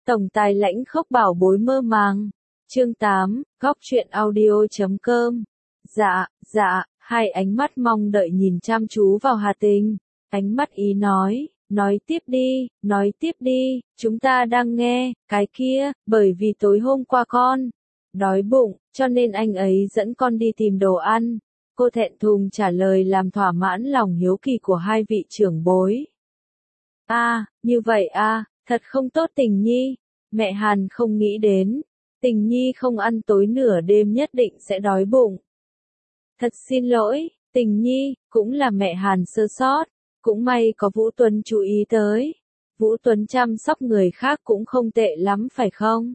Tổng tài lãnh khốc bảo bối mơ màng. Chương 8, góc truyện audio.com. Dạ, hai ánh mắt mong đợi nhìn chăm chú vào Hà Tình. Ánh mắt ý nói tiếp đi, chúng ta đang nghe, cái kia, bởi vì tối hôm qua con đói bụng, cho nên anh ấy dẫn con đi tìm đồ ăn. Cô thẹn thùng trả lời làm thỏa mãn lòng hiếu kỳ của hai vị trưởng bối. Như vậy thật không tốt Tình Nhi. Mẹ Hàn không nghĩ đến, Tình Nhi không ăn tối nửa đêm nhất định sẽ đói bụng. Thật xin lỗi, Tình Nhi, cũng là mẹ Hàn sơ sót, cũng may có Vũ Tuấn chú ý tới. Vũ Tuấn chăm sóc người khác cũng không tệ lắm phải không?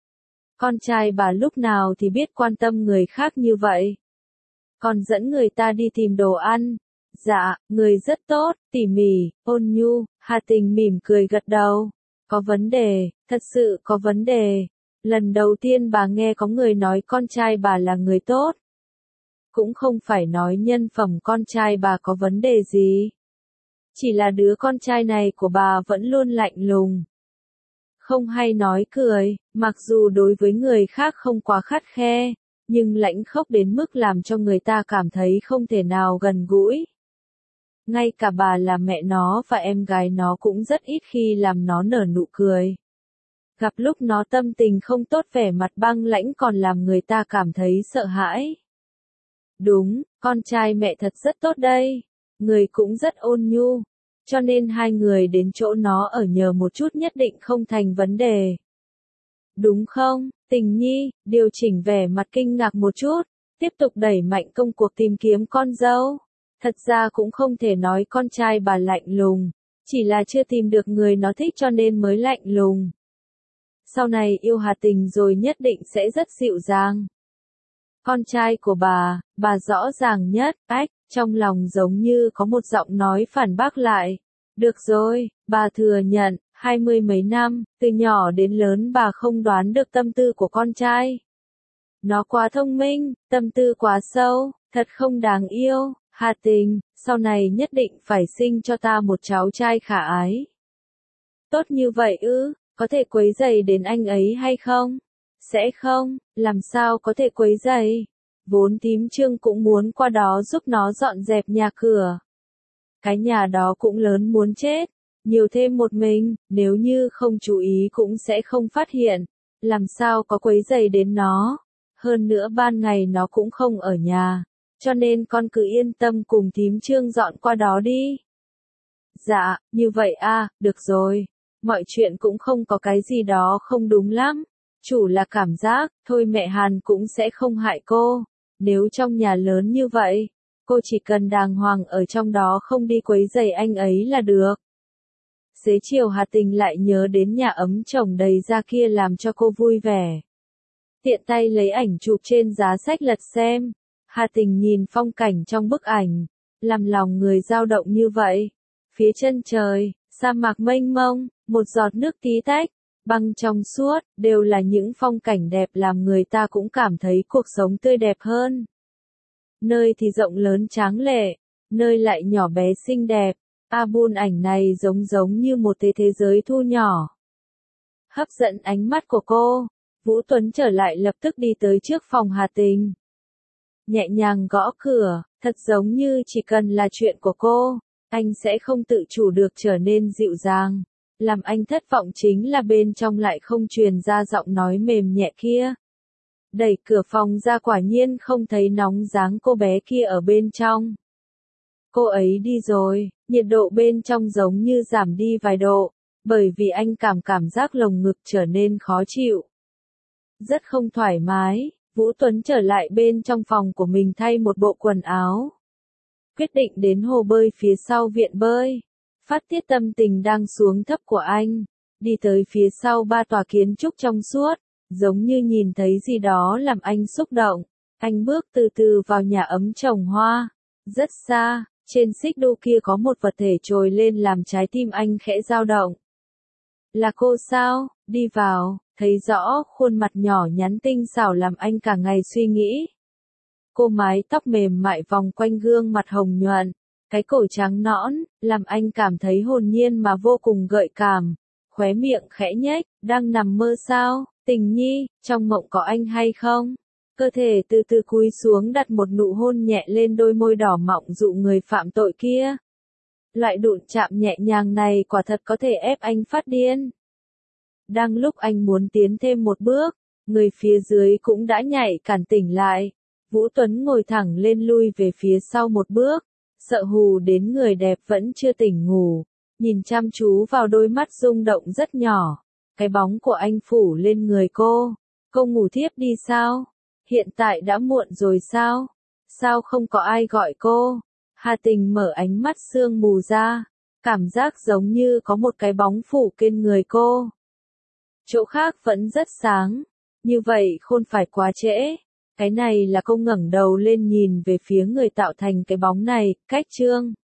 Con trai bà lúc nào thì biết quan tâm người khác như vậy. Còn dẫn người ta đi tìm đồ ăn. Dạ, người rất tốt, tỉ mỉ, ôn nhu. Hà Tình mỉm cười gật đầu. Có vấn đề, thật sự có vấn đề. Lần đầu tiên bà nghe có người nói con trai bà là người tốt. Cũng không phải nói nhân phẩm con trai bà có vấn đề gì. Chỉ là đứa con trai này của bà vẫn luôn lạnh lùng. Không hay nói cười, mặc dù đối với người khác không quá khắt khe, nhưng lãnh khốc đến mức làm cho người ta cảm thấy không thể nào gần gũi. Ngay cả bà là mẹ nó và em gái nó cũng rất ít khi làm nó nở nụ cười. Gặp lúc nó tâm tình không tốt vẻ mặt băng lãnh còn làm người ta cảm thấy sợ hãi. Đúng, con trai mẹ thật rất tốt đây. Người cũng rất ôn nhu. Cho nên hai người đến chỗ nó ở nhờ một chút nhất định không thành vấn đề. Đúng không, Tình Nhi, điều chỉnh vẻ mặt kinh ngạc một chút, tiếp tục đẩy mạnh công cuộc tìm kiếm con dâu. Thật ra cũng không thể nói con trai bà lạnh lùng, chỉ là chưa tìm được người nó thích cho nên mới lạnh lùng. Sau này yêu Hà Tình rồi nhất định sẽ rất dịu dàng. Con trai của bà rõ ràng nhất, trong lòng giống như có một giọng nói phản bác lại. Được rồi, bà thừa nhận, 20 mấy năm, từ nhỏ đến lớn bà không đoán được tâm tư của con trai. Nó quá thông minh, tâm tư quá sâu, thật không đáng yêu. Hà Tình, sau này nhất định phải sinh cho ta một cháu trai khả ái. Tốt như vậy ư, có thể quấy rầy đến anh ấy hay không? Sẽ không, làm sao có thể quấy rầy? Vốn thím Trương cũng muốn qua đó giúp nó dọn dẹp nhà cửa. Cái nhà đó cũng lớn muốn chết, nhiều thêm một mình, nếu như không chú ý cũng sẽ không phát hiện, làm sao có quấy rầy đến nó. Hơn nữa ban ngày nó cũng không ở nhà, cho nên con cứ yên tâm cùng thím Trương dọn qua đó đi. Dạ, như vậy được rồi, mọi chuyện cũng không có cái gì đó không đúng lắm. Chủ là cảm giác, thôi mẹ Hàn cũng sẽ không hại cô. Nếu trong nhà lớn như vậy, cô chỉ cần đàng hoàng ở trong đó không đi quấy rầy anh ấy là được. Xế chiều Hà Tình lại nhớ đến nhà ấm chồng đầy ra kia làm cho cô vui vẻ. Tiện tay lấy ảnh chụp trên giá sách lật xem. Hà Tình nhìn phong cảnh trong bức ảnh, làm lòng người dao động như vậy. Phía chân trời, sa mạc mênh mông, một giọt nước tí tách, băng trong suốt, đều là những phong cảnh đẹp làm người ta cũng cảm thấy cuộc sống tươi đẹp hơn. Nơi thì rộng lớn tráng lệ, nơi lại nhỏ bé xinh đẹp. Album ảnh này giống như một thế giới thu nhỏ. Hấp dẫn ánh mắt của cô, Vũ Tuấn trở lại lập tức đi tới trước phòng Hà Tình. Nhẹ nhàng gõ cửa, thật giống như chỉ cần là chuyện của cô, anh sẽ không tự chủ được trở nên dịu dàng. Làm anh thất vọng chính là bên trong lại không truyền ra giọng nói mềm nhẹ kia. Đẩy cửa phòng ra quả nhiên không thấy nóng dáng cô bé kia ở bên trong. Cô ấy đi rồi, nhiệt độ bên trong giống như giảm đi vài độ, bởi vì anh cảm giác lồng ngực trở nên khó chịu. Rất không thoải mái, Vũ Tuấn trở lại bên trong phòng của mình thay một bộ quần áo. Quyết định đến hồ bơi phía sau viện bơi. Phát tiết tâm tình đang xuống thấp của anh, đi tới phía sau ba tòa kiến trúc trong suốt, giống như nhìn thấy gì đó làm anh xúc động. Anh bước từ từ vào nhà ấm trồng hoa. Rất xa, trên xích đu kia có một vật thể trồi lên làm trái tim anh khẽ dao động. Là cô sao? Đi vào, thấy rõ khuôn mặt nhỏ nhắn tinh xảo làm anh cả ngày suy nghĩ. Cô mái tóc mềm mại vòng quanh gương mặt hồng nhuận. Cái cổ trắng nõn, làm anh cảm thấy hồn nhiên mà vô cùng gợi cảm. khóe miệng khẽ nhếch, đang nằm mơ sao, Tình Nhi, trong mộng có anh hay không? Cơ thể từ từ cúi xuống đặt một nụ hôn nhẹ lên đôi môi đỏ mọng dụ người phạm tội kia. Loại đụng chạm nhẹ nhàng này quả thật có thể ép anh phát điên. Đang lúc anh muốn tiến thêm một bước, người phía dưới cũng đã nhảy cản tỉnh lại. Vũ Tuấn ngồi thẳng lên lui về phía sau một bước, sợ hù đến người đẹp vẫn chưa tỉnh ngủ, nhìn chăm chú vào đôi mắt rung động rất nhỏ. Cái bóng của anh phủ lên người cô. Cô ngủ thiếp đi sao? Hiện tại đã muộn rồi sao? Sao không có ai gọi cô? Hà Tình mở ánh mắt sương mù ra, cảm giác giống như có một cái bóng phủ trên người cô. Chỗ khác vẫn rất sáng, như vậy không phải quá trễ. Cái này là cô ngẩng đầu lên nhìn về phía người tạo thành cái bóng này, cách Trương